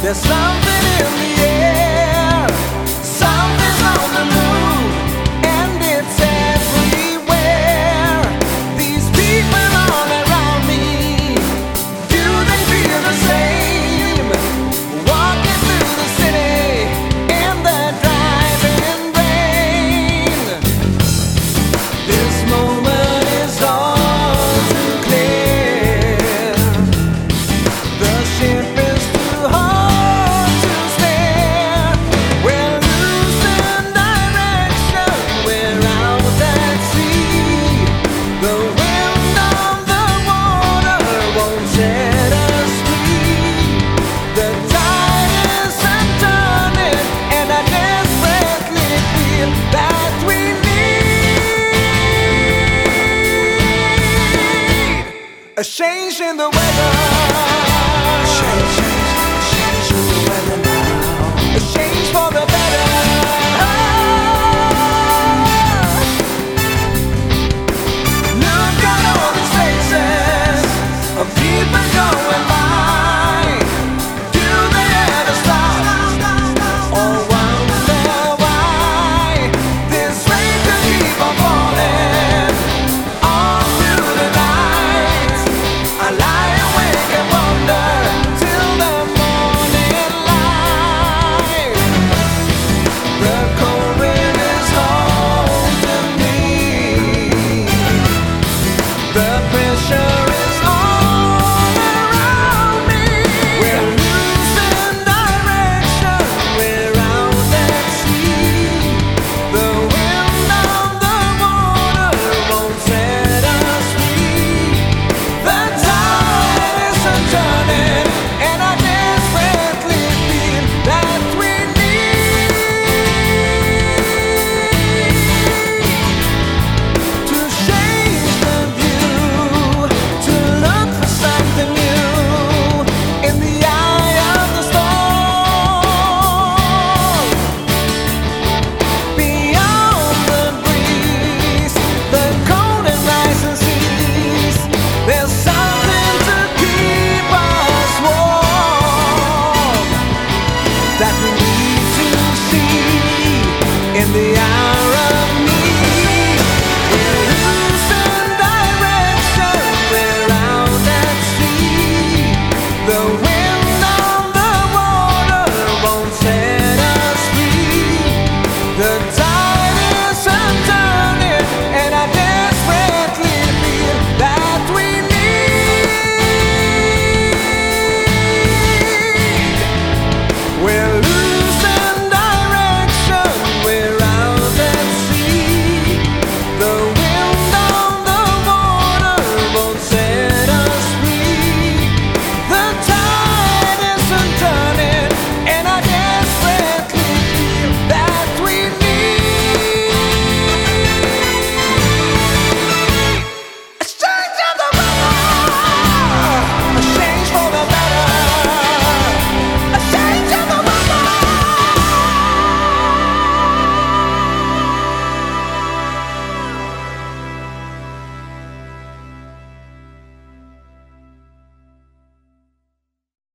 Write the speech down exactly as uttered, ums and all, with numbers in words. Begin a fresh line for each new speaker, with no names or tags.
There's something in the air, something's on the move, and it's everywhere. These people all around me, do they feel the same? Walking through the city in the driving rain. This moment is all too clear. The ship is too hard to steer. We're losing direction, we're out at sea. The wind on the water won't set us free. The tide isn't turning, and I desperately feel that we need a change in the weather. Change, change, change in the weather now. A change for the better. Look at all these faces of people going by. Do they ever stop or wonder why this rain could keep on falling all through the night? I lie awake and wonder till the morning light. The cold wind is holding me. The pressure is all around me. We're losing direction, we're out at sea. The wind on the water won't set us free. The tide isn't turning, and I desperately feel that we need to change the view, to look for something new in the eye of the storm. Beyond the breeze, the cold and rising seas, there's something to keep us warm that we need to see in the eye